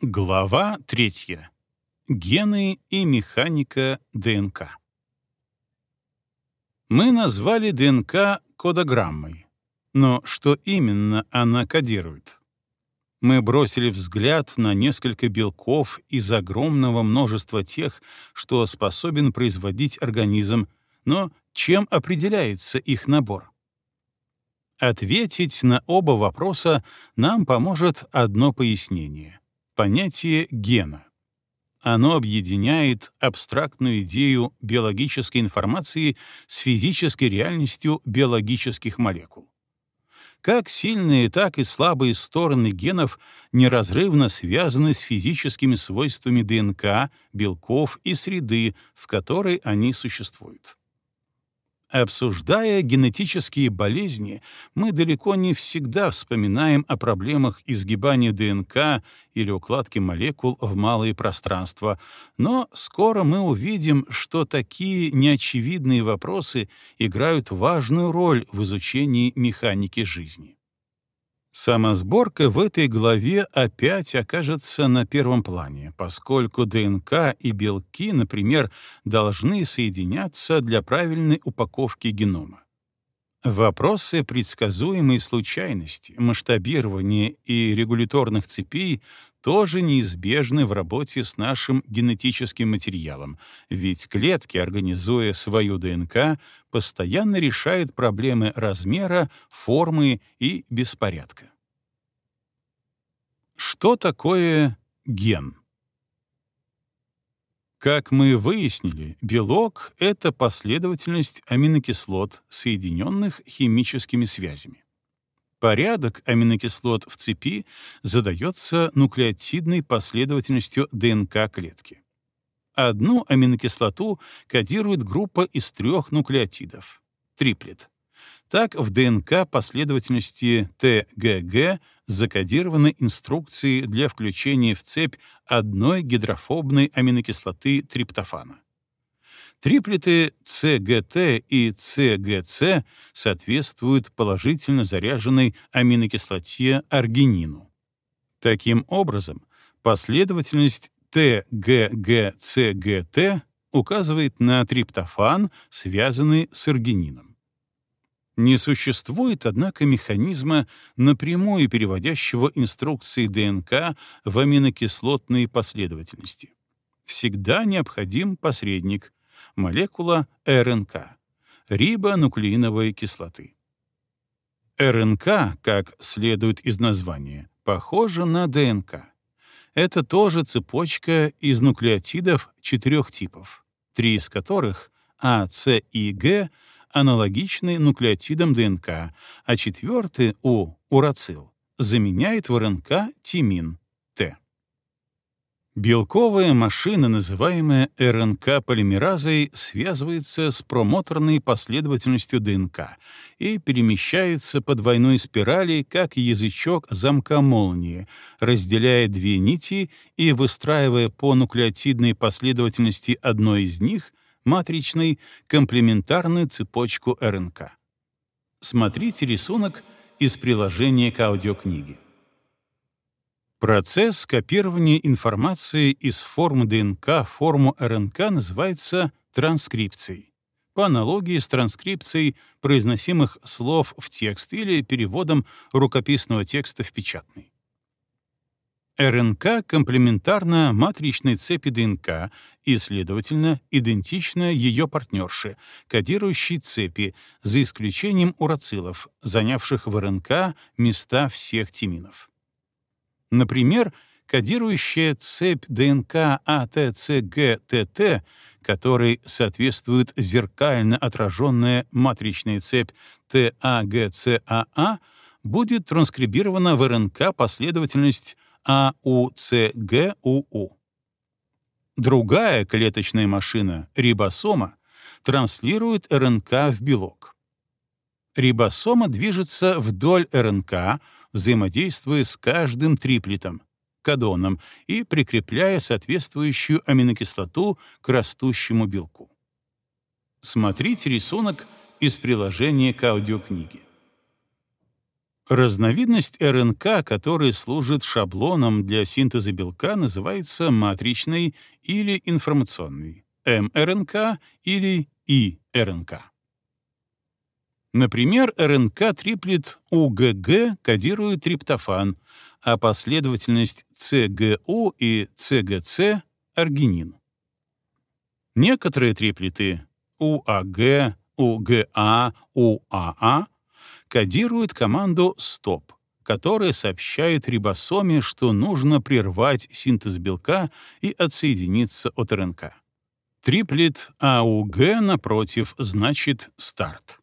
Глава 3. Гены и механика ДНК. Мы назвали ДНК кодограммой. Но что именно она кодирует? Мы бросили взгляд на несколько белков из огромного множества тех, что способен производить организм, но чем определяется их набор? Ответить на оба вопроса нам поможет одно пояснение — понятие гена. Оно объединяет абстрактную идею биологической информации с физической реальностью биологических молекул. Как сильные, так и слабые стороны генов неразрывно связаны с физическими свойствами ДНК, белков и среды, в которой они существуют. Обсуждая генетические болезни, мы далеко не всегда вспоминаем о проблемах изгибания ДНК или укладки молекул в малые пространства, но скоро мы увидим, что такие неочевидные вопросы играют важную роль в изучении механики жизни. Самосборка в этой главе опять окажется на первом плане, поскольку ДНК и белки, например, должны соединяться для правильной упаковки генома. Вопросы предсказуемой случайности, масштабирования и регуляторных цепей тоже неизбежны в работе с нашим генетическим материалом, ведь клетки, организуя свою ДНК, постоянно решают проблемы размера, формы и беспорядка. Что такое ген? Как мы выяснили, белок — это последовательность аминокислот, соединенных химическими связями. Порядок аминокислот в цепи задается нуклеотидной последовательностью ДНК клетки. Одну аминокислоту кодирует группа из 3 нуклеотидов — триплет. Так, в ДНК последовательности ТГГ закодированы инструкции для включения в цепь одной гидрофобной аминокислоты триптофана. Триплеты ЦГТ и ЦГЦ соответствуют положительно заряженной аминокислоте аргинину. Таким образом, последовательность ТГГЦГТ указывает на триптофан, связанный с аргинином. Не существует, однако, механизма, напрямую переводящего инструкции ДНК в аминокислотные последовательности. Всегда необходим посредник — молекула РНК — рибонуклеиновой кислоты. РНК, как следует из названия, похожа на ДНК. Это тоже цепочка из нуклеотидов 4 типов, 3 из которых — А, С и Г — аналогичны нуклеотидам ДНК, а 4-й урацил заменяет в РНК тимин, Т. Белковая машина, называемая РНК-полимеразой, связывается с промоторной последовательностью ДНК и перемещается по двойной спирали, как язычок замка молнии, разделяя 2 нити и выстраивая по нуклеотидной последовательности одной из них матричной комплементарную цепочку РНК. Смотрите рисунок из приложения к аудиокниге. Процесс копирования информации из формы ДНК в форму РНК называется транскрипцией, по аналогии с транскрипцией произносимых слов в текст или переводом рукописного текста в печатный. РНК комплементарна матричной цепи ДНК и, следовательно, идентична ее партнерше, кодирующей цепи, за исключением урацилов, занявших в РНК места всех тиминов. Например, кодирующая цепь ДНК АТЦГТТ, которой соответствует зеркально отраженная матричная цепь ТАГЦАА, будет транскрибирована в РНК последовательность АУЦГУУ. Другая клеточная машина, рибосома, транслирует РНК в белок. Рибосома движется вдоль РНК, взаимодействуя с каждым триплетом, кодоном, и прикрепляя соответствующую аминокислоту к растущему белку. Смотрите рисунок из приложения к аудиокниге. Разновидность РНК, которая служит шаблоном для синтеза белка, называется матричной или информационной, мРНК или иРНК. Например, РНК-триплет УГГ кодирует триптофан, а последовательность ЦГУ и ЦГЦ — аргинин. Некоторые триплеты УАГ, УГА, УАА кодируют команду STOP, которая сообщает рибосоме, что нужно прервать синтез белка и отсоединиться от РНК. Триплет АУГ, напротив, значит «старт».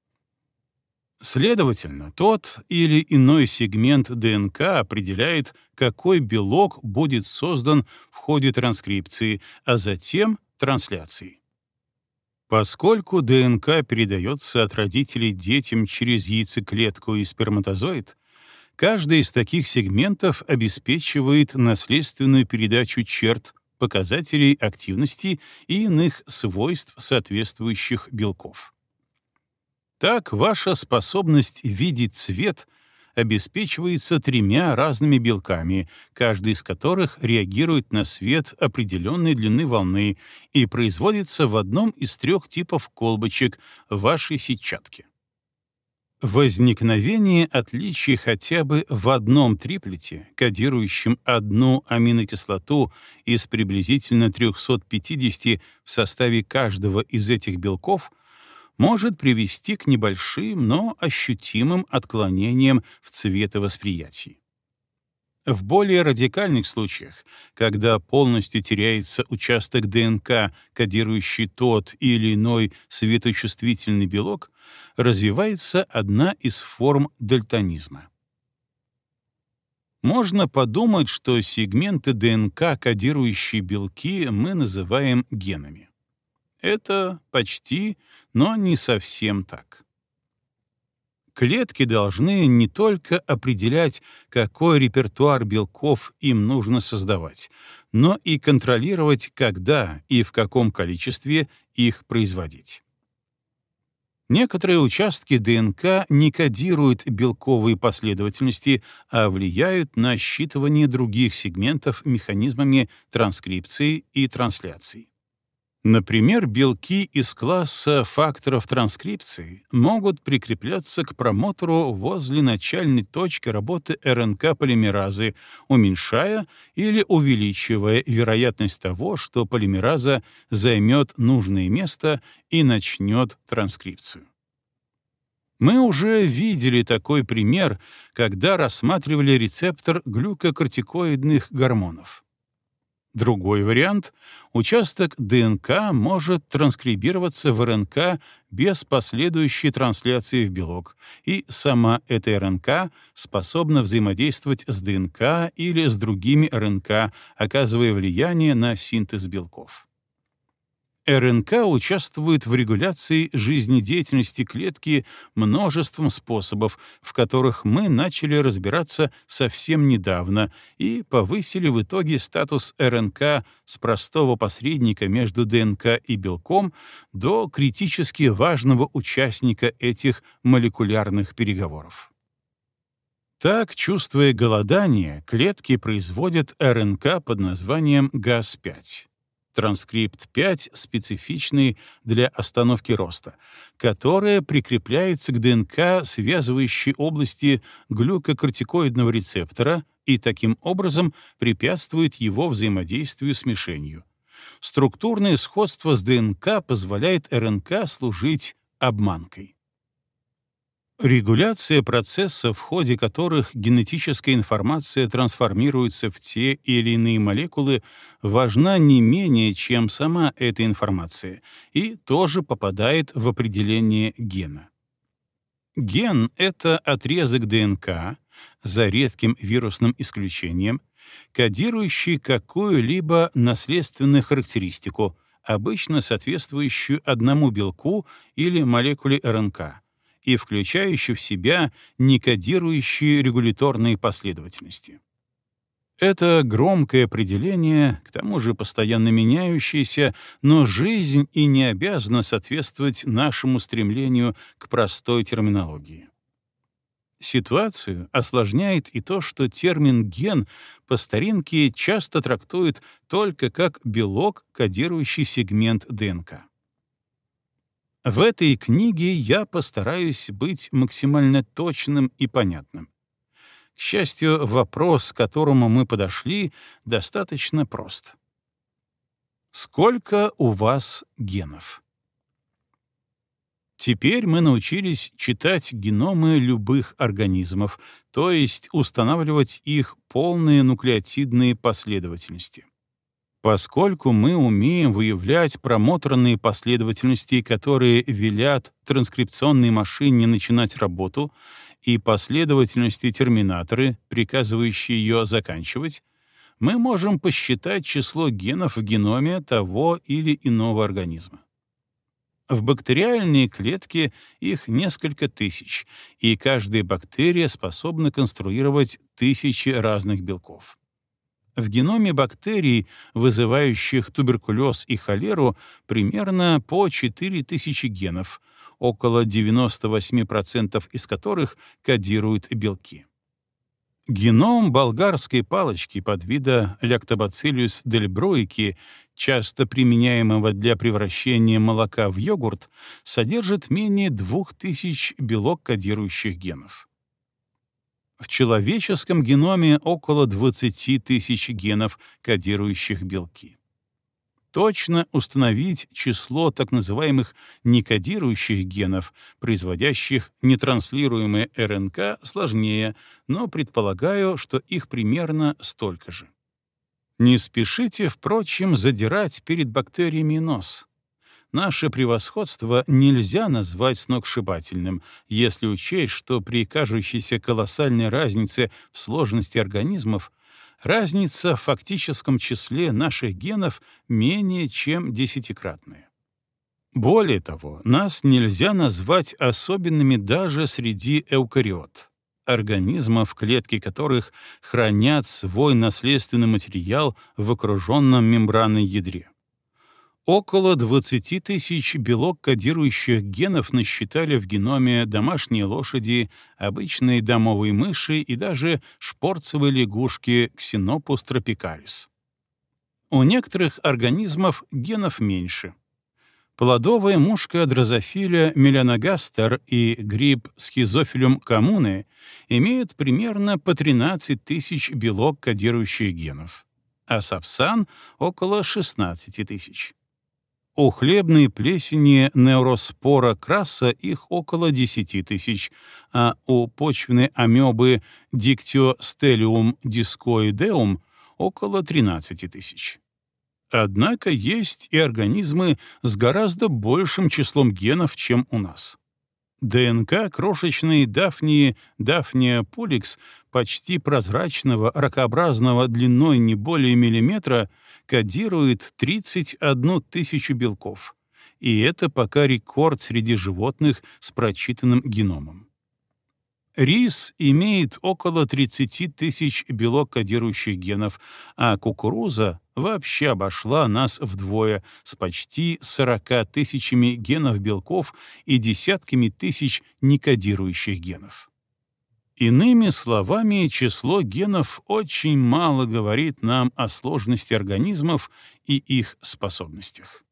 Следовательно, тот или иной сегмент ДНК определяет, какой белок будет создан в ходе транскрипции, а затем трансляции. Поскольку ДНК передается от родителей детям через яйцеклетку и сперматозоид, каждый из таких сегментов обеспечивает наследственную передачу черт, показателей активности и иных свойств соответствующих белков. Так, ваша способность видеть цвет обеспечивается 3 разными белками, каждый из которых реагирует на свет определенной длины волны и производится в одном из 3 типов колбочек в вашей сетчатке. Возникновение отличий хотя бы в одном триплете, кодирующем одну аминокислоту из приблизительно 350 в составе каждого из этих белков, может привести к небольшим, но ощутимым отклонениям в цветовосприятии. В более радикальных случаях, когда полностью теряется участок ДНК, кодирующий тот или иной светочувствительный белок, развивается одна из форм дальтонизма. Можно подумать, что сегменты ДНК, кодирующие белки, мы называем генами. Это почти, но не совсем так. Клетки должны не только определять, какой репертуар белков им нужно создавать, но и контролировать, когда и в каком количестве их производить. Некоторые участки ДНК не кодируют белковые последовательности, а влияют на считывание других сегментов механизмами транскрипции и трансляции. Например, белки из класса факторов транскрипции могут прикрепляться к промотору возле начальной точки работы РНК-полимеразы, уменьшая или увеличивая вероятность того, что полимераза займет нужное место и начнет транскрипцию. Мы уже видели такой пример, когда рассматривали рецептор глюкокортикоидных гормонов. Другой вариант — участок ДНК может транскрибироваться в РНК без последующей трансляции в белок, и сама эта РНК способна взаимодействовать с ДНК или с другими РНК, оказывая влияние на синтез белков. РНК участвует в регуляции жизнедеятельности клетки множеством способов, в которых мы начали разбираться совсем недавно и повысили в итоге статус РНК с простого посредника между ДНК и белком до критически важного участника этих молекулярных переговоров. Так, чувствуя голодание, клетки производят РНК под названием ГАЗ-5. Транскрипт 5 специфичный для остановки роста, которая прикрепляется к ДНК связывающей области глюкокортикоидного рецептора и таким образом препятствует его взаимодействию с мишенью. Структурное сходство с ДНК позволяет РНК служить обманкой. Регуляция процессов, в ходе которых генетическая информация трансформируется в те или иные молекулы, важна не менее, чем сама эта информация, и тоже попадает в определение гена. Ген — это отрезок ДНК, за редким вирусным исключением, кодирующий какую-либо наследственную характеристику, обычно соответствующую одному белку или молекуле РНК, и включающий в себя некодирующие регуляторные последовательности. Это громкое определение, к тому же постоянно меняющееся, но жизнь и не обязана соответствовать нашему стремлению к простой терминологии. Ситуацию осложняет и то, что термин «ген» по старинке часто трактуют только как белок, кодирующий сегмент ДНК. В этой книге я постараюсь быть максимально точным и понятным. К счастью, вопрос, к которому мы подошли, достаточно прост. Сколько у вас генов? Теперь мы научились читать геномы любых организмов, то есть устанавливать их полные нуклеотидные последовательности. Поскольку мы умеем выявлять промоторные последовательности, которые велят транскрипционной машине начинать работу, и последовательности-терминаторы, приказывающие ее заканчивать, мы можем посчитать число генов в геноме того или иного организма. В бактериальной клетке их несколько тысяч, и каждая бактерия способна конструировать тысячи разных белков. В геноме бактерий, вызывающих туберкулез и холеру, примерно по 4000 генов, около 98% из которых кодируют белки. Геном болгарской палочки подвида Lactobacillus delbrueckii, часто применяемого для превращения молока в йогурт, содержит менее 2000 белок-кодирующих генов. В человеческом геноме около 20 тысяч генов, кодирующих белки. Точно установить число так называемых некодирующих генов, производящих нетранслируемые РНК, сложнее, но предполагаю, что их примерно столько же. Не спешите, впрочем, задирать перед бактериями нос. Наше превосходство нельзя назвать сногсшибательным, если учесть, что при кажущейся колоссальной разнице в сложности организмов разница в фактическом числе наших генов менее чем десятикратная. Более того, нас нельзя назвать особенными даже среди эукариот, организмов, клетки которых хранят свой наследственный материал в окруженном мембранной ядре. Около 20 тысяч белок-кодирующих генов насчитали в геноме домашней лошади, обычной домовой мыши и даже шпорцевой лягушки Xenopus tropicalis. У некоторых организмов генов меньше. Плодовая мушка дрозофиля Melanogaster и гриб Schizophilum communae имеют примерно по 13 тысяч белок-кодирующих генов, а сапсан — около 16 тысяч. У хлебной плесени Neospora crassa их около 10 тысяч, а у почвенной амебы Dictyostelium discoideum около 13 тысяч. Однако есть и организмы с гораздо большим числом генов, чем у нас. ДНК крошечной Daphnia polix, почти прозрачного, ракообразного длиной не более миллиметра, кодирует 31 тысячу белков. И это пока рекорд среди животных с прочитанным геномом. Рис имеет около 30 тысяч белок-кодирующих генов, а кукуруза вообще обошла нас вдвое с почти 40 тысячами генов белков и десятками тысяч некодирующих генов. Иными словами, число генов очень мало говорит нам о сложности организмов и их способностях.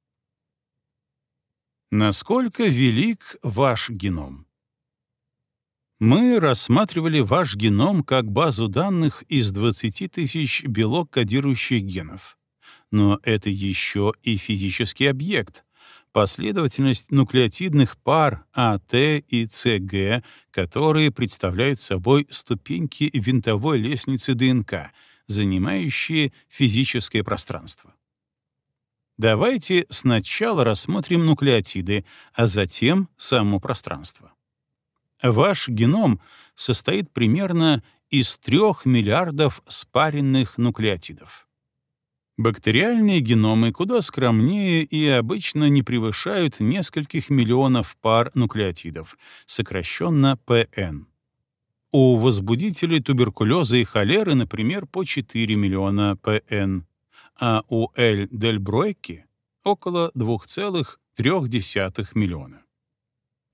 Насколько велик ваш геном? Мы рассматривали ваш геном как базу данных из 20 тысяч белок-кодирующих генов. Но это еще и физический объект, последовательность нуклеотидных пар АТ и ЦГ, которые представляют собой ступеньки винтовой лестницы ДНК, занимающие физическое пространство. Давайте сначала рассмотрим нуклеотиды, а затем само пространство. Ваш геном состоит примерно из 3 миллиардов спаренных нуклеотидов. Бактериальные геномы куда скромнее и обычно не превышают нескольких миллионов пар нуклеотидов, сокращенно ПН. У возбудителей туберкулеза и холеры, например, по 4 миллиона ПН, а у L. delbrueckii около 2,3 миллиона.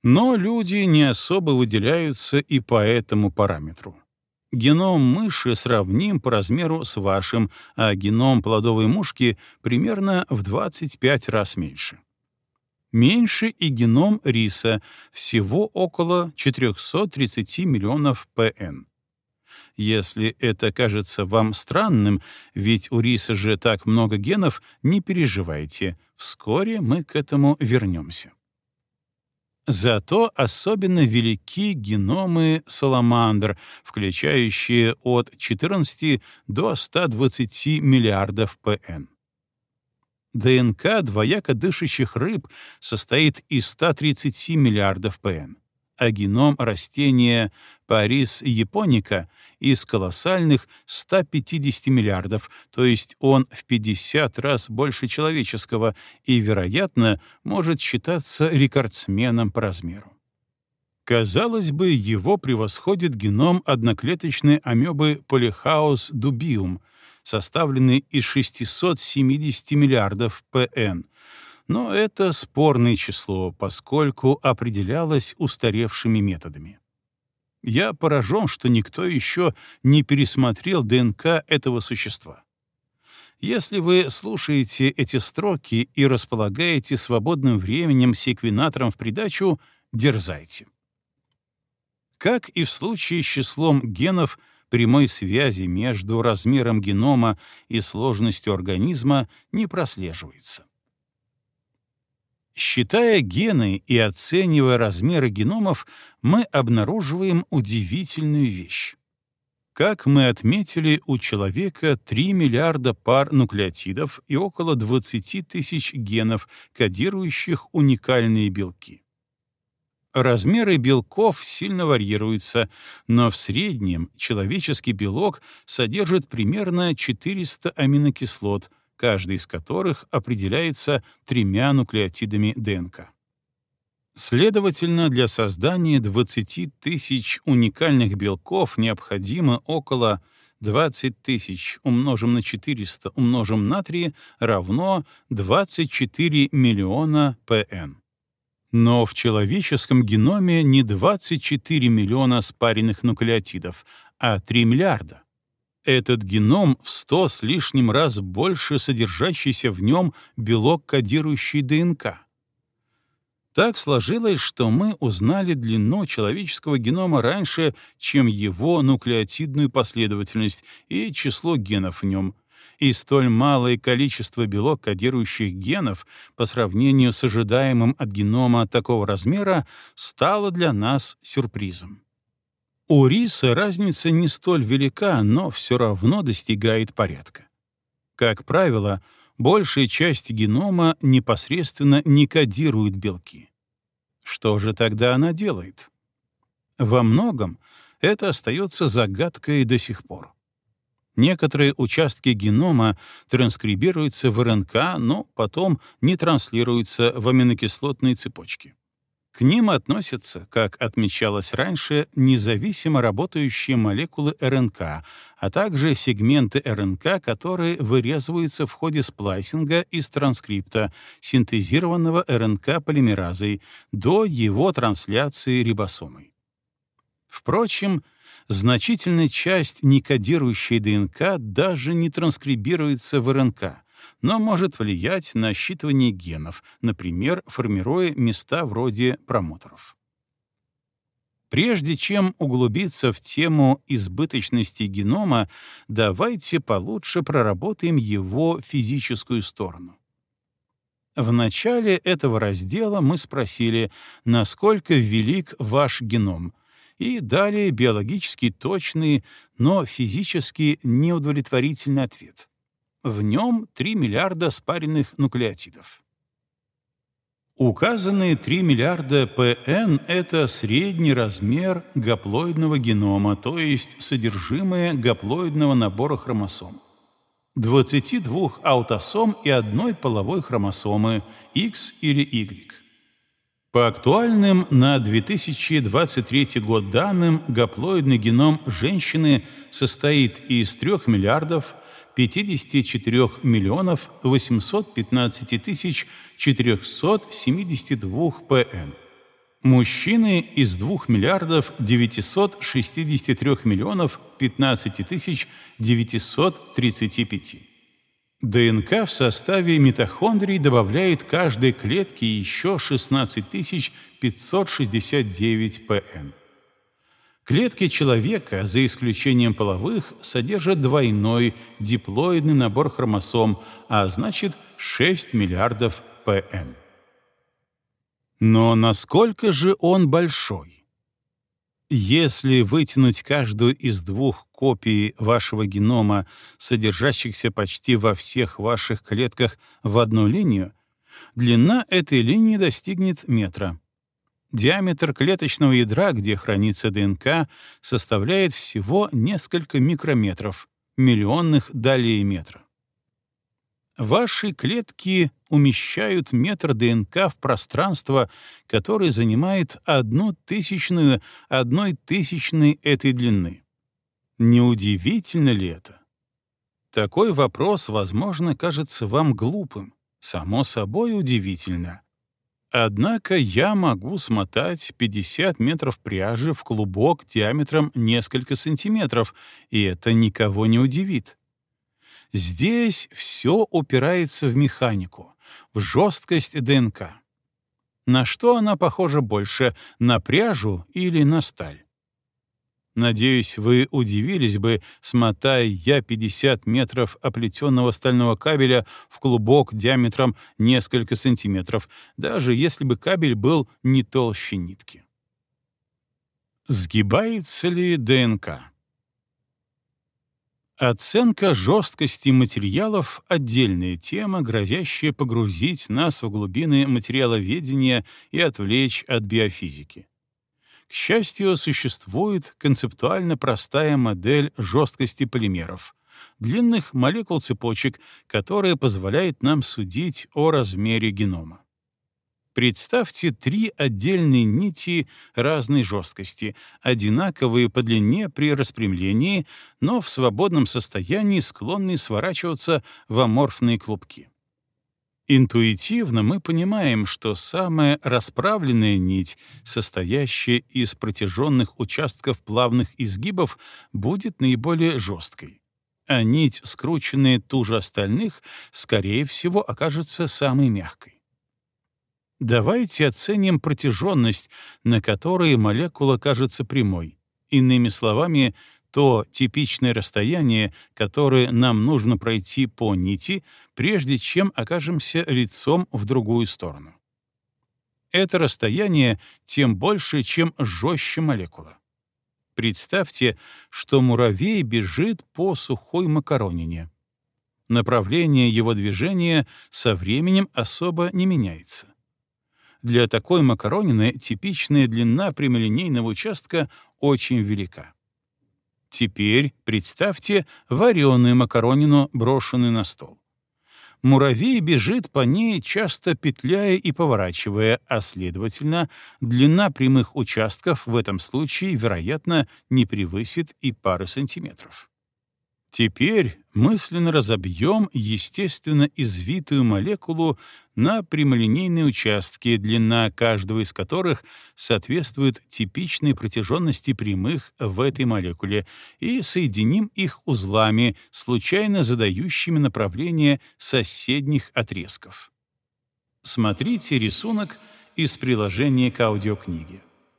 Но люди не особо выделяются и по этому параметру. Геном мыши сравним по размеру с вашим, а геном плодовой мушки примерно в 25 раз меньше. Меньше и геном риса, всего около 430 миллионов ПН. Если это кажется вам странным, ведь у риса же так много генов, не переживайте, вскоре мы к этому вернемся. Зато особенно велики геномы саламандр, включающие от 14 до 120 миллиардов ПН. ДНК двояко дышащих рыб состоит из 130 миллиардов ПН, а геном растения Парис японика из колоссальных 150 миллиардов, то есть он в 50 раз больше человеческого и, вероятно, может считаться рекордсменом по размеру. Казалось бы, его превосходит геном одноклеточной амебы Polychaus dubium, составленный из 670 миллиардов ПН, но это спорное число, поскольку определялось устаревшими методами. Я поражен, что никто еще не пересмотрел ДНК этого существа. Если вы слушаете эти строки и располагаете свободным временем секвенатором в придачу, дерзайте. Как и в случае с числом генов, прямой связи между размером генома и сложностью организма не прослеживается. Считая гены и оценивая размеры геномов, мы обнаруживаем удивительную вещь. Как мы отметили, у человека 3 миллиарда пар нуклеотидов и около 20 тысяч генов, кодирующих уникальные белки. Размеры белков сильно варьируются, но в среднем человеческий белок содержит примерно 400 аминокислот, каждый из которых определяется 3 нуклеотидами ДНК. Следовательно, для создания 20 тысяч уникальных белков необходимо около 20 тысяч умножим на 400 умножим на 3 равно 24 миллиона ПН. Но в человеческом геноме не 24 миллиона спаренных нуклеотидов, а 3 миллиарда. Этот геном в 100 с лишним раз больше содержащийся в нем белок, кодирующий ДНК. Так сложилось, что мы узнали длину человеческого генома раньше, чем его нуклеотидную последовательность и число генов в нем, и столь малое количество белок, кодирующих генов, по сравнению с ожидаемым от генома такого размера, стало для нас сюрпризом. У риса разница не столь велика, но все равно достигает порядка. Как правило, большая часть генома непосредственно не кодирует белки. Что же тогда она делает? Во многом это остается загадкой до сих пор. Некоторые участки генома транскрибируются в РНК, но потом не транслируются в аминокислотные цепочки. К ним относятся, как отмечалось раньше, независимо работающие молекулы РНК, а также сегменты РНК, которые вырезываются в ходе сплайсинга из транскрипта, синтезированного РНК-полимеразой, до его трансляции рибосомой. Впрочем, значительная часть некодирующей ДНК даже не транскрибируется в РНК, но может влиять на считывание генов, например, формируя места вроде промоторов. Прежде чем углубиться в тему избыточности генома, давайте получше проработаем его физическую сторону. В начале этого раздела мы спросили, насколько велик ваш геном, и дали биологически точный, но физически неудовлетворительный ответ. В нем 3 миллиарда спаренных нуклеотидов. Указанные 3 миллиарда ПН — это средний размер гаплоидного генома, то есть содержимое гаплоидного набора хромосом. 22 аутосом и одной половой хромосомы X или Y. По актуальным на 2023 год данным, гаплоидный геном женщины состоит из 3 миллиардов 54 миллионов 815 тысяч 472 ПН. Мужчины из 2 963 935. ДНК в составе митохондрий добавляет каждой клетке еще 16569 ПН. Клетки человека, за исключением половых, содержат двойной диплоидный набор хромосом, а значит 6 миллиардов ПН. Но насколько же он большой? Если вытянуть каждую из двух копий вашего генома, содержащихся почти во всех ваших клетках, в одну линию, длина этой линии достигнет метра. Диаметр клеточного ядра, где хранится ДНК, составляет всего несколько микрометров, миллионных долей метра. Ваши клетки умещают метр ДНК в пространство, которое занимает 1/1000 этой длины. Неудивительно ли это? Такой вопрос, возможно, кажется вам глупым. Само собой удивительно. Однако я могу смотать 50 метров пряжи в клубок диаметром несколько сантиметров, и это никого не удивит. Здесь все упирается в механику, в жесткость ДНК. На что она похожа больше, на пряжу или на сталь? Надеюсь, вы удивились бы, смотая я 50 метров оплетенного стального кабеля в клубок диаметром несколько сантиметров, даже если бы кабель был не толще нитки. Сгибается ли ДНК? Оценка жесткости материалов — отдельная тема, грозящая погрузить нас в глубины материаловедения и отвлечь от биофизики. К счастью, существует концептуально простая модель жесткости полимеров, длинных молекул цепочек, которая позволяет нам судить о размере генома. Представьте 3 отдельные нити разной жесткости, одинаковые по длине при распрямлении, но в свободном состоянии склонные сворачиваться в аморфные клубки. Интуитивно мы понимаем, что самая расправленная нить, состоящая из протяженных участков плавных изгибов, будет наиболее жесткой, а нить, скрученная туже остальных, скорее всего, окажется самой мягкой. Давайте оценим протяженность, на которой молекула кажется прямой. Иными словами, то типичное расстояние, которое нам нужно пройти по нити, прежде чем окажемся лицом в другую сторону. Это расстояние тем больше, чем жестче молекула. Представьте, что муравей бежит по сухой макаронине. Направление его движения со временем особо не меняется. Для такой макаронины типичная длина прямолинейного участка очень велика. Теперь представьте вареную макаронину, брошенную на стол. Муравей бежит по ней, часто петляя и поворачивая, а, следовательно, длина прямых участков в этом случае, вероятно, не превысит и пары сантиметров. Теперь мысленно разобьем естественно извитую молекулу на прямолинейные участки, длина каждого из которых соответствует типичной протяженности прямых в этой молекуле, и соединим их узлами, случайно задающими направление соседних отрезков. Смотрите рисунок из приложения к аудиокниге.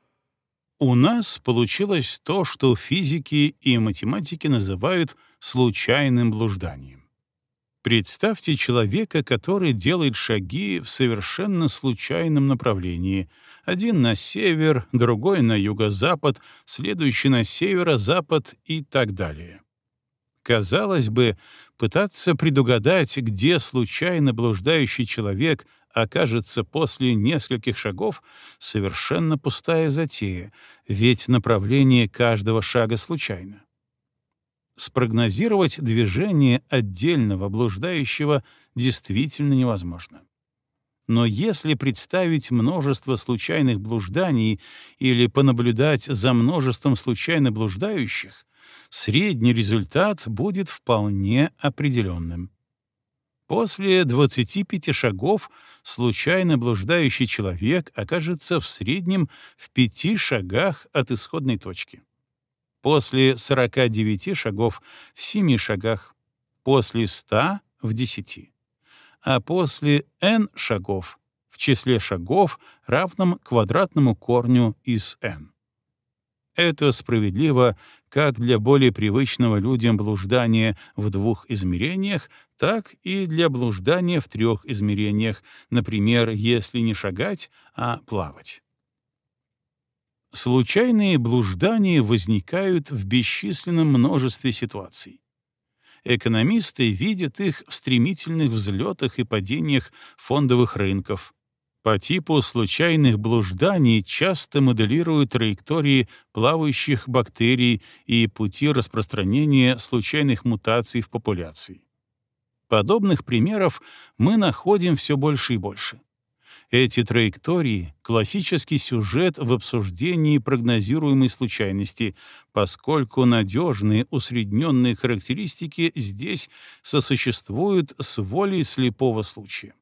У нас получилось то, что физики и математики называют случайным блужданием. Представьте человека, который делает шаги в совершенно случайном направлении. Один на север, другой на юго-запад, следующий на северо-запад и так далее. Казалось бы, пытаться предугадать, где случайно блуждающий человек окажется после нескольких шагов, совершенно пустая затея, ведь направление каждого шага случайно. Спрогнозировать движение отдельного блуждающего действительно невозможно. Но если представить множество случайных блужданий или понаблюдать за множеством случайно блуждающих, средний результат будет вполне определенным. После 25 шагов случайно блуждающий человек окажется в среднем в 5 шагах от исходной точки. После 49 шагов — в 7 шагах, после 100 — в 10, а после n шагов — в числе шагов, равном квадратному корню из n. Это справедливо как для более привычного людям блуждания в 2 измерениях, так и для блуждания в 3 измерениях, например, если не шагать, а плавать. Случайные блуждания возникают в бесчисленном множестве ситуаций. Экономисты видят их в стремительных взлетах и падениях фондовых рынков. По типу случайных блужданий часто моделируют траектории плавающих бактерий и пути распространения случайных мутаций в популяции. Подобных примеров мы находим все больше и больше. Эти траектории — классический сюжет в обсуждении прогнозируемой случайности, поскольку надежные усредненные характеристики здесь сосуществуют с волей слепого случая.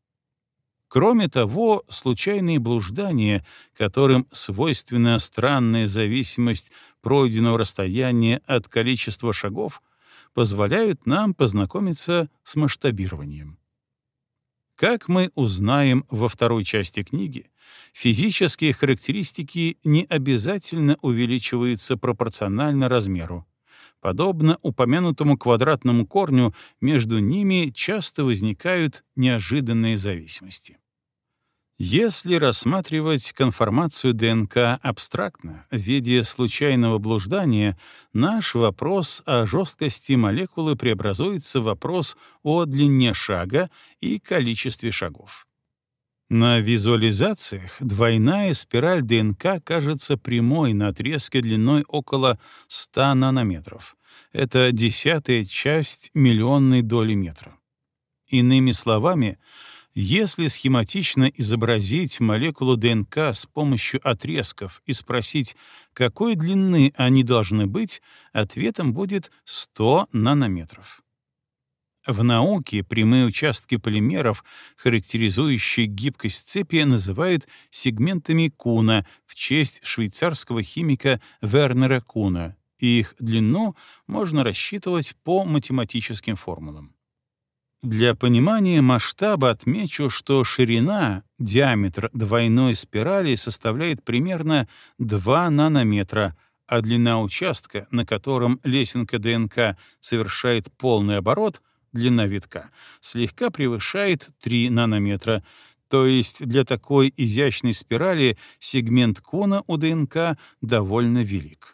Кроме того, случайные блуждания, которым свойственна странная зависимость пройденного расстояния от количества шагов, позволяют нам познакомиться с масштабированием. Как мы узнаем во второй части книги, физические характеристики не обязательно увеличиваются пропорционально размеру. Подобно упомянутому квадратному корню, между ними часто возникают неожиданные зависимости. Если рассматривать конформацию ДНК абстрактно, в виде случайного блуждания, наш вопрос о жесткости молекулы преобразуется в вопрос о длине шага и количестве шагов. На визуализациях двойная спираль ДНК кажется прямой на отрезке длиной около 100 нанометров. Это 1/10 часть миллионной доли метра. Иными словами, если схематично изобразить молекулу ДНК с помощью отрезков и спросить, какой длины они должны быть, ответом будет 100 нанометров. В науке прямые участки полимеров, характеризующие гибкость цепи, называют сегментами Куна в честь швейцарского химика Вернера Куна, и их длину можно рассчитывать по математическим формулам. Для понимания масштаба отмечу, что ширина, диаметр двойной спирали составляет примерно 2 нанометра, а длина участка, на котором лесенка ДНК совершает полный оборот, длина витка, слегка превышает 3 нанометра, то есть для такой изящной спирали сегмент Куна у ДНК довольно велик.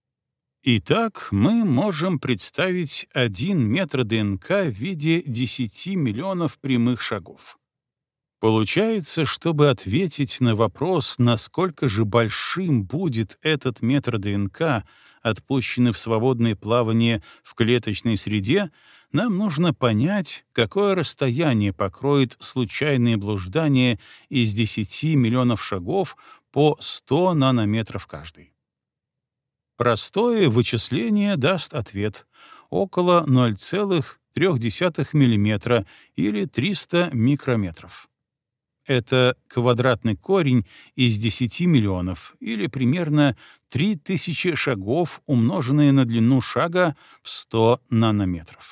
Итак, мы можем представить 1 метр ДНК в виде 10 миллионов прямых шагов. Получается, чтобы ответить на вопрос, насколько же большим будет этот метр ДНК, отпущенный в свободное плавание в клеточной среде, нам нужно понять, какое расстояние покроет случайные блуждания из 10 миллионов шагов по 100 нанометров каждый. Простое вычисление даст ответ — около 0,3 мм или 300 микрометров. Это квадратный корень из 10 миллионов или примерно 3000 шагов, умноженные на длину шага в 100 нанометров.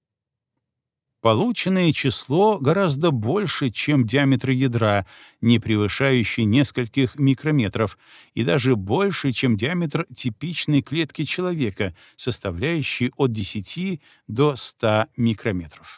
Полученное число гораздо больше, чем диаметр ядра, не превышающий нескольких микрометров, и даже больше, чем диаметр типичной клетки человека, составляющий от 10 до 100 микрометров.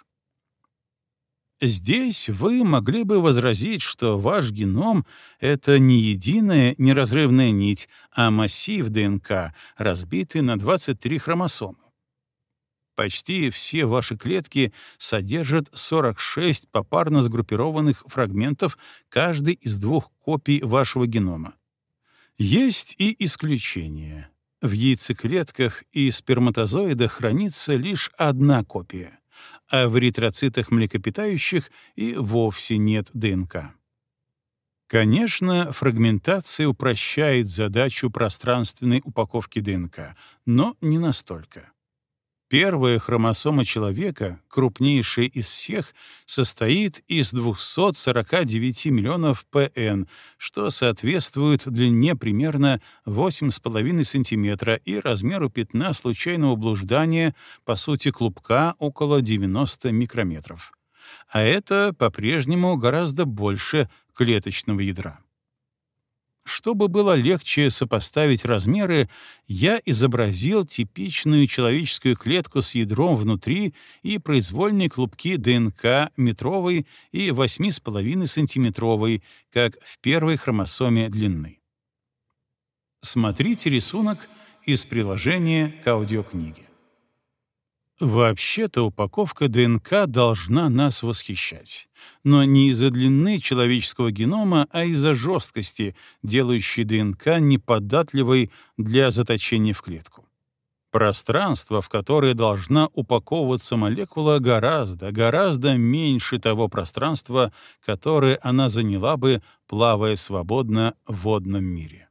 Здесь вы могли бы возразить, что ваш геном — это не единая неразрывная нить, а массив ДНК, разбитый на 23 хромосомы. Почти все ваши клетки содержат 46 попарно сгруппированных фрагментов каждой из 2 копий вашего генома. Есть и исключения. В яйцеклетках и сперматозоидах хранится лишь 1 копия, а в эритроцитах млекопитающих и вовсе нет ДНК. Конечно, фрагментация упрощает задачу пространственной упаковки ДНК, но не настолько. Первая хромосома человека, крупнейшая из всех, состоит из 249 миллионов ПН, что соответствует длине примерно 8,5 см и размеру пятна случайного блуждания, по сути клубка, около 90 микрометров. А это по-прежнему гораздо больше клеточного ядра. Чтобы было легче сопоставить размеры, я изобразил типичную человеческую клетку с ядром внутри и произвольные клубки ДНК метровой и 8,5-сантиметровой, как в первой хромосоме длины. Смотрите рисунок из приложения к аудиокниге. Вообще-то упаковка ДНК должна нас восхищать, но не из-за длины человеческого генома, а из-за жесткости, делающей ДНК неподатливой для заточения в клетку. Пространство, в которое должна упаковываться молекула, гораздо меньше того пространства, которое она заняла бы, плавая свободно в водном мире.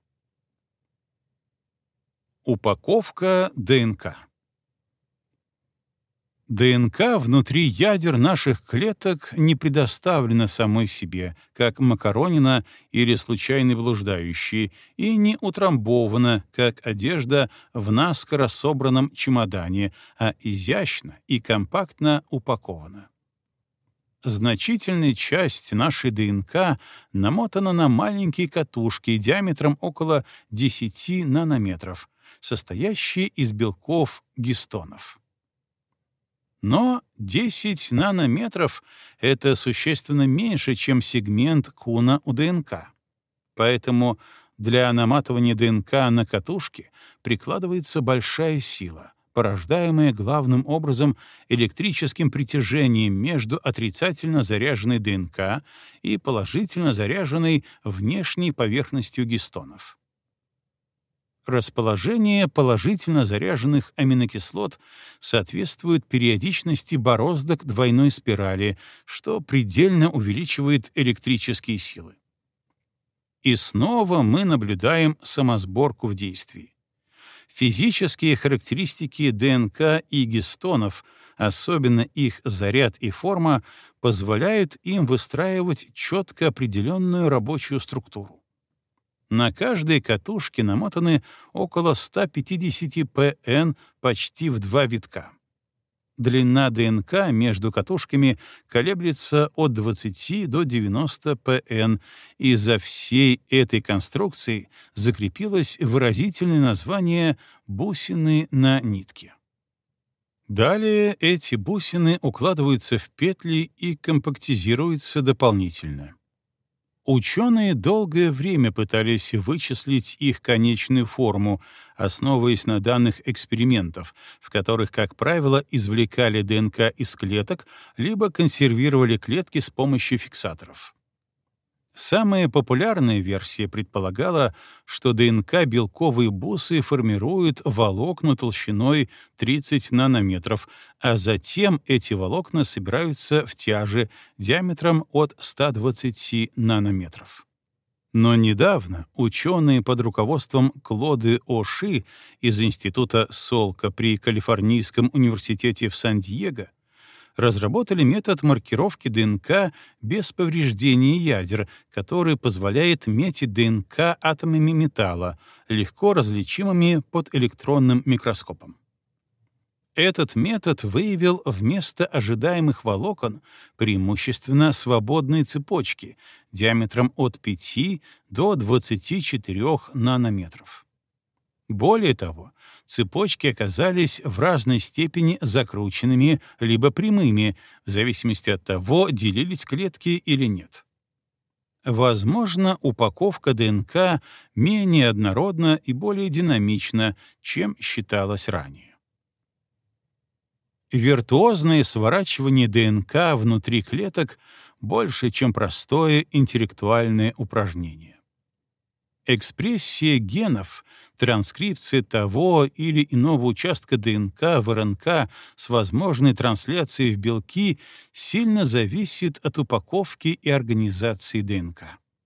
Упаковка ДНК. ДНК внутри ядер наших клеток не предоставлена самой себе, как макаронина или случайно блуждающие, и не утрамбована, как одежда в наскоро собранном чемодане, а изящно и компактно упакована. Значительная часть нашей ДНК намотана на маленькие катушки диаметром около 10 нанометров, состоящие из белков гистонов. Но 10 нанометров — это существенно меньше, чем сегмент Куна у ДНК. Поэтому для наматывания ДНК на катушки прикладывается большая сила, порождаемая главным образом электрическим притяжением между отрицательно заряженной ДНК и положительно заряженной внешней поверхностью гистонов. Расположение положительно заряженных аминокислот соответствует периодичности бороздок двойной спирали, что предельно увеличивает электрические силы. И снова мы наблюдаем самосборку в действии. Физические характеристики ДНК и гистонов, особенно их заряд и форма, позволяют им выстраивать четко определенную рабочую структуру. На каждой катушке намотаны около 150 ПН почти в 2 витка. Длина ДНК между катушками колеблется от 20 до 90 ПН, и за всей этой конструкцией закрепилось выразительное название «бусины на нитке». Далее эти бусины укладываются в петли и компактизируются дополнительно. Ученые долгое время пытались вычислить их конечную форму, основываясь на данных экспериментов, в которых, как правило, извлекали ДНК из клеток либо консервировали клетки с помощью фиксаторов. Самая популярная версия предполагала, что ДНК-белковые бусы формируют волокна толщиной 30 нанометров, а затем эти волокна собираются в тяже диаметром от 120 нанометров. Но недавно ученые под руководством Клоды Оши из Института Солка при Калифорнийском университете в Сан-Диего разработали метод маркировки ДНК без повреждения ядер, который позволяет метить ДНК атомами металла, легко различимыми под электронным микроскопом. Этот метод выявил вместо ожидаемых волокон преимущественно свободные цепочки диаметром от 5 до 24 нанометров. Более того, цепочки оказались в разной степени закрученными либо прямыми, в зависимости от того, делились клетки или нет. Возможно, упаковка ДНК менее однородна и более динамична, чем считалось ранее. Виртуозное сворачивание ДНК внутри клеток больше, чем простое интеллектуальное упражнение. Экспрессия генов, транскрипция того или иного участка ДНК в РНК с возможной трансляцией в белки сильно зависит от упаковки и организации ДНК.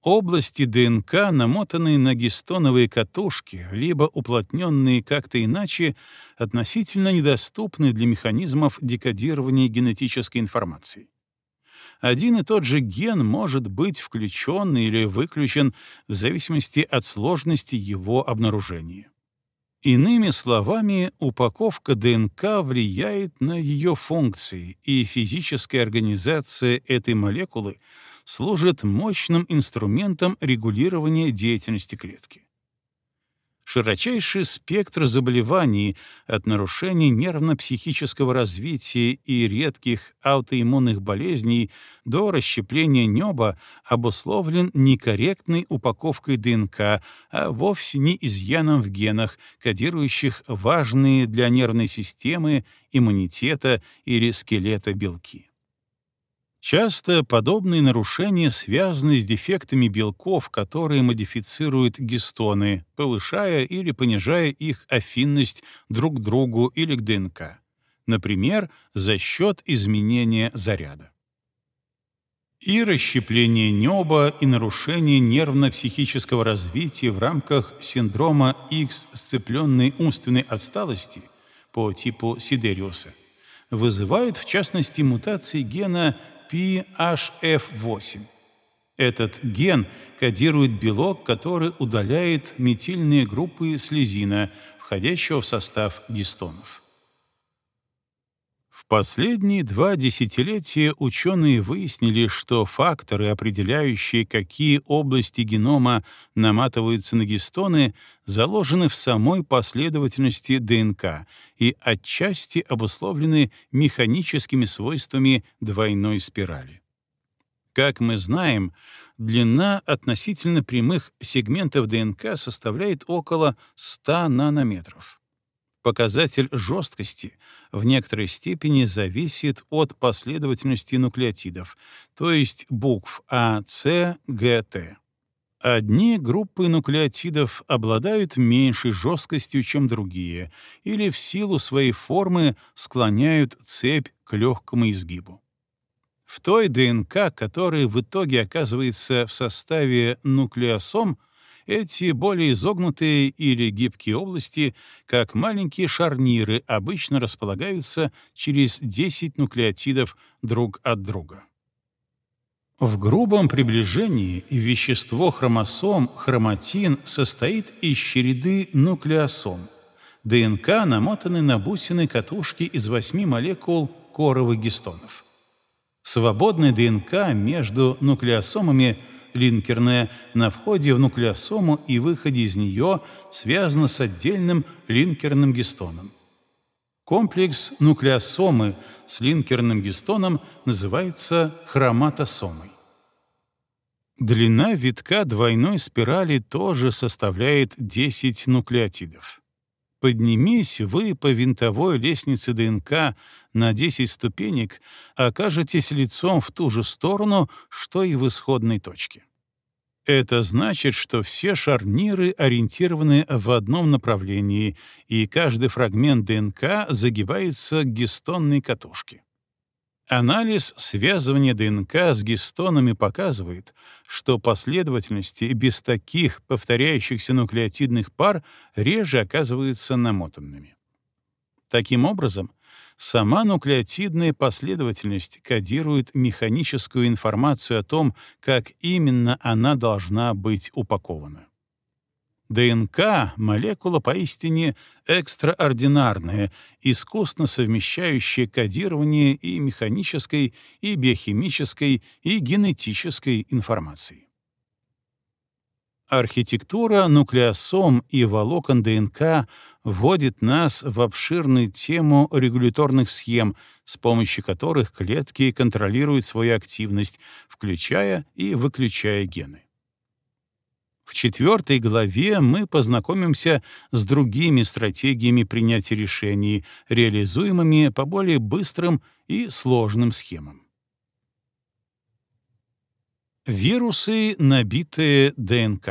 Области ДНК, намотанные на гистоновые катушки, либо уплотненные как-то иначе, относительно недоступны для механизмов декодирования генетической информации. Один и тот же ген может быть включен или выключен в зависимости от сложности его обнаружения. Иными словами, упаковка ДНК влияет на ее функции, и физическая организация этой молекулы служит мощным инструментом регулирования деятельности клетки. Широчайший спектр заболеваний от нарушений нервно-психического развития и редких аутоиммунных болезней до расщепления неба обусловлен некорректной упаковкой ДНК, а вовсе не изъяном в генах, кодирующих важные для нервной системы, иммунитета или скелета белки. Часто подобные нарушения связаны с дефектами белков, которые модифицируют гистоны, повышая или понижая их аффинность друг к другу или к ДНК, например, за счет изменения заряда. И расщепление неба, и нарушение нервно-психического развития в рамках синдрома X сцепленной умственной отсталости по типу Сидериуса вызывают, в частности, мутации гена PHF8. Этот ген кодирует белок, который удаляет метильные группы слизина, входящего в состав гистонов. В последние 2 десятилетия ученые выяснили, что факторы, определяющие, какие области генома наматываются на гистоны, заложены в самой последовательности ДНК и отчасти обусловлены механическими свойствами двойной спирали. Как мы знаем, длина относительно прямых сегментов ДНК составляет около 100 нанометров. Показатель жесткости в некоторой степени зависит от последовательности нуклеотидов, то есть букв А, С, Г, Т. Одни группы нуклеотидов обладают меньшей жесткостью, чем другие, или в силу своей формы склоняют цепь к легкому изгибу. В той ДНК, которая в итоге оказывается в составе нуклеосом, эти более изогнутые или гибкие области, как маленькие шарниры, обычно располагаются через 10 нуклеотидов друг от друга. В грубом приближении вещество хромосом, хроматин, состоит из череды нуклеосом. ДНК намотаны на бусины катушки из 8 молекул коровых гистонов. Свободная ДНК между нуклеосомами линкерная на входе в нуклеосому и выходе из нее связана с отдельным линкерным гистоном. Комплекс нуклеосомы с линкерным гистоном называется хроматосомой. Длина витка двойной спирали тоже составляет 10 нуклеотидов. Поднимись вы по винтовой лестнице ДНК на 10 ступенек, окажетесь лицом в ту же сторону, что и в исходной точке. Это значит, что все шарниры ориентированы в одном направлении, и каждый фрагмент ДНК загибается к гистонной катушке. Анализ связывания ДНК с гистонами показывает, что последовательности без таких повторяющихся нуклеотидных пар реже оказываются намотанными. Таким образом, сама нуклеотидная последовательность кодирует механическую информацию о том, как именно она должна быть упакована. ДНК — молекула поистине экстраординарная, искусно совмещающая кодирование и механической, и биохимической, и генетической информации. Архитектура нуклеосом и волокон ДНК вводит нас в обширную тему регуляторных схем, с помощью которых клетки контролируют свою активность, включая и выключая гены. В 4 главе мы познакомимся с другими стратегиями принятия решений, реализуемыми по более быстрым и сложным схемам. Вирусы, набитые ДНК.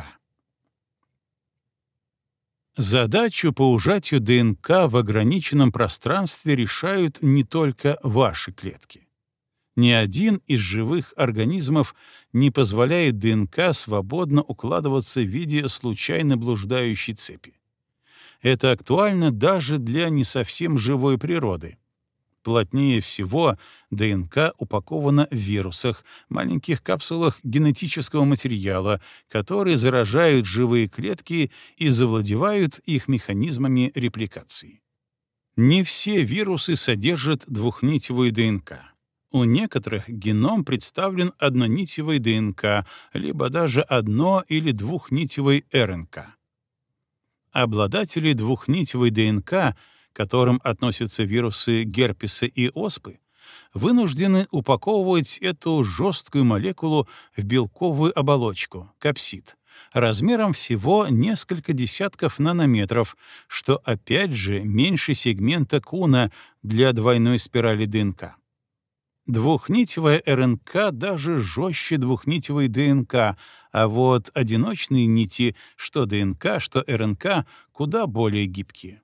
Задачу по ужатию ДНК в ограниченном пространстве решают не только ваши клетки. Ни один из живых организмов не позволяет ДНК свободно укладываться в виде случайно блуждающей цепи. Это актуально даже для не совсем живой природы. Плотнее всего ДНК упакована в вирусах, маленьких капсулах генетического материала, которые заражают живые клетки и завладевают их механизмами репликации. Не все вирусы содержат двухнитевую ДНК. У некоторых геном представлен однонитевой ДНК, либо даже одно- или двухнитевой РНК. Обладатели двухнитевой ДНК, к которым относятся вирусы герпеса и оспы, вынуждены упаковывать эту жесткую молекулу в белковую оболочку, капсид, размером всего несколько десятков нанометров, что опять же меньше сегмента Куна для двойной спирали ДНК. Двухнитевая РНК даже жестче двухнитевой ДНК, а вот одиночные нити, что ДНК, что РНК, куда более гибкие.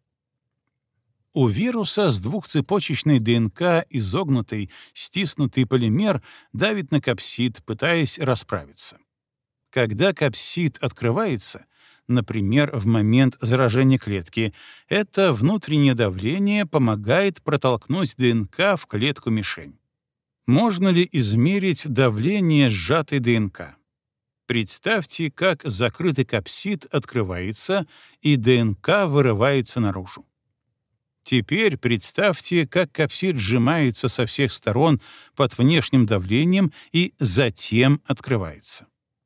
У вируса с двухцепочечной ДНК изогнутый, стиснутый полимер давит на капсид, пытаясь расправиться. Когда капсид открывается, например, в момент заражения клетки, это внутреннее давление помогает протолкнуть ДНК в клетку-мишень. Можно ли измерить давление сжатой ДНК? Представьте, как закрытый капсид открывается, и ДНК вырывается наружу. Теперь представьте, как капсид сжимается со всех сторон под внешним давлением и затем открывается.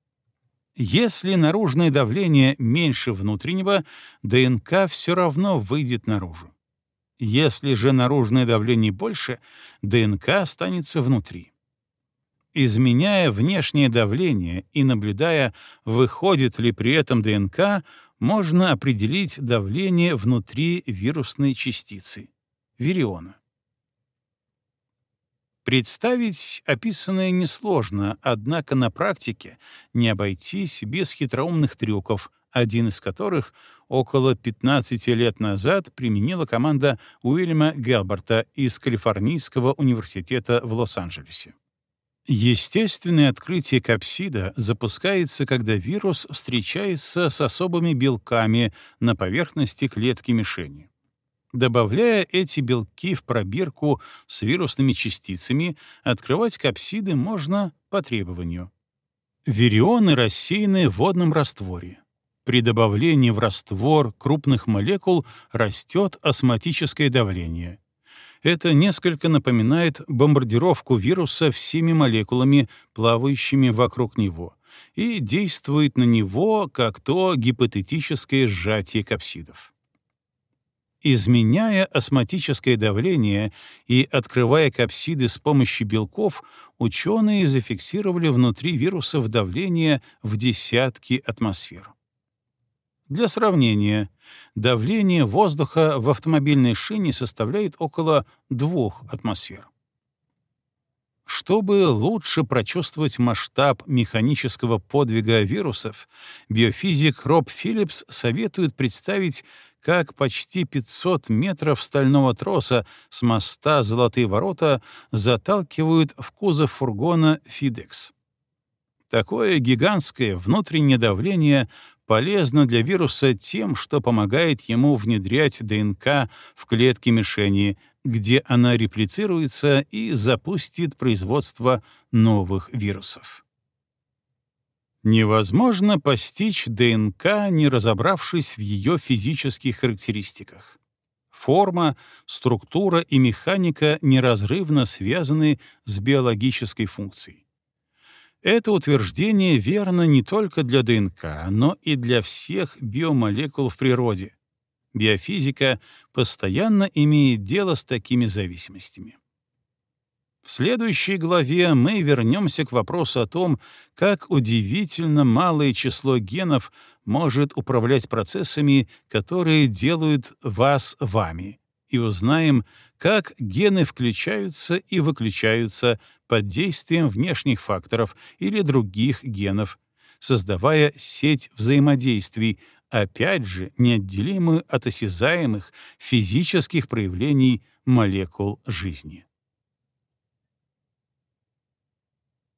Если наружное давление меньше внутреннего, ДНК все равно выйдет наружу. Если же наружное давление больше, ДНК останется внутри. Изменяя внешнее давление и наблюдая, выходит ли при этом ДНК, можно определить давление внутри вирусной частицы — вириона. Представить описанное несложно, однако на практике не обойтись без хитроумных трюков, один из которых около 15 лет назад применила команда Уильяма Гелберта из Калифорнийского университета в Лос-Анджелесе. Естественное открытие капсида запускается, когда вирус встречается с особыми белками на поверхности клетки мишени. Добавляя эти белки в пробирку с вирусными частицами, открывать капсиды можно по требованию. Вирионы рассеяны в водном растворе. При добавлении в раствор крупных молекул растет осмотическое давление. Это несколько напоминает бомбардировку вируса всеми молекулами, плавающими вокруг него, и действует на него как то гипотетическое сжатие капсидов. Изменяя осмотическое давление и открывая капсиды с помощью белков, ученые зафиксировали внутри вирусов давление в десятки атмосфер. Для сравнения, давление воздуха в автомобильной шине составляет около 2 атмосфер. Чтобы лучше прочувствовать масштаб механического подвига вирусов, биофизик Роб Филлипс советует представить, как почти 500 метров стального троса с моста «Золотые ворота» заталкивают в кузов фургона FedEx. Такое гигантское внутреннее давление полезно для вируса тем, что помогает ему внедрять ДНК в клетки мишени, где она реплицируется и запустит производство новых вирусов. Невозможно постичь ДНК, не разобравшись в ее физических характеристиках. Форма, структура и механика неразрывно связаны с биологической функцией. Это утверждение верно не только для ДНК, но и для всех биомолекул в природе. Биофизика постоянно имеет дело с такими зависимостями. В следующей главе мы вернемся к вопросу о том, как удивительно малое число генов может управлять процессами, которые делают вас вами, и узнаем, как гены включаются и выключаются под действием внешних факторов или других генов, создавая сеть взаимодействий, опять же неотделимую от осязаемых физических проявлений молекул жизни.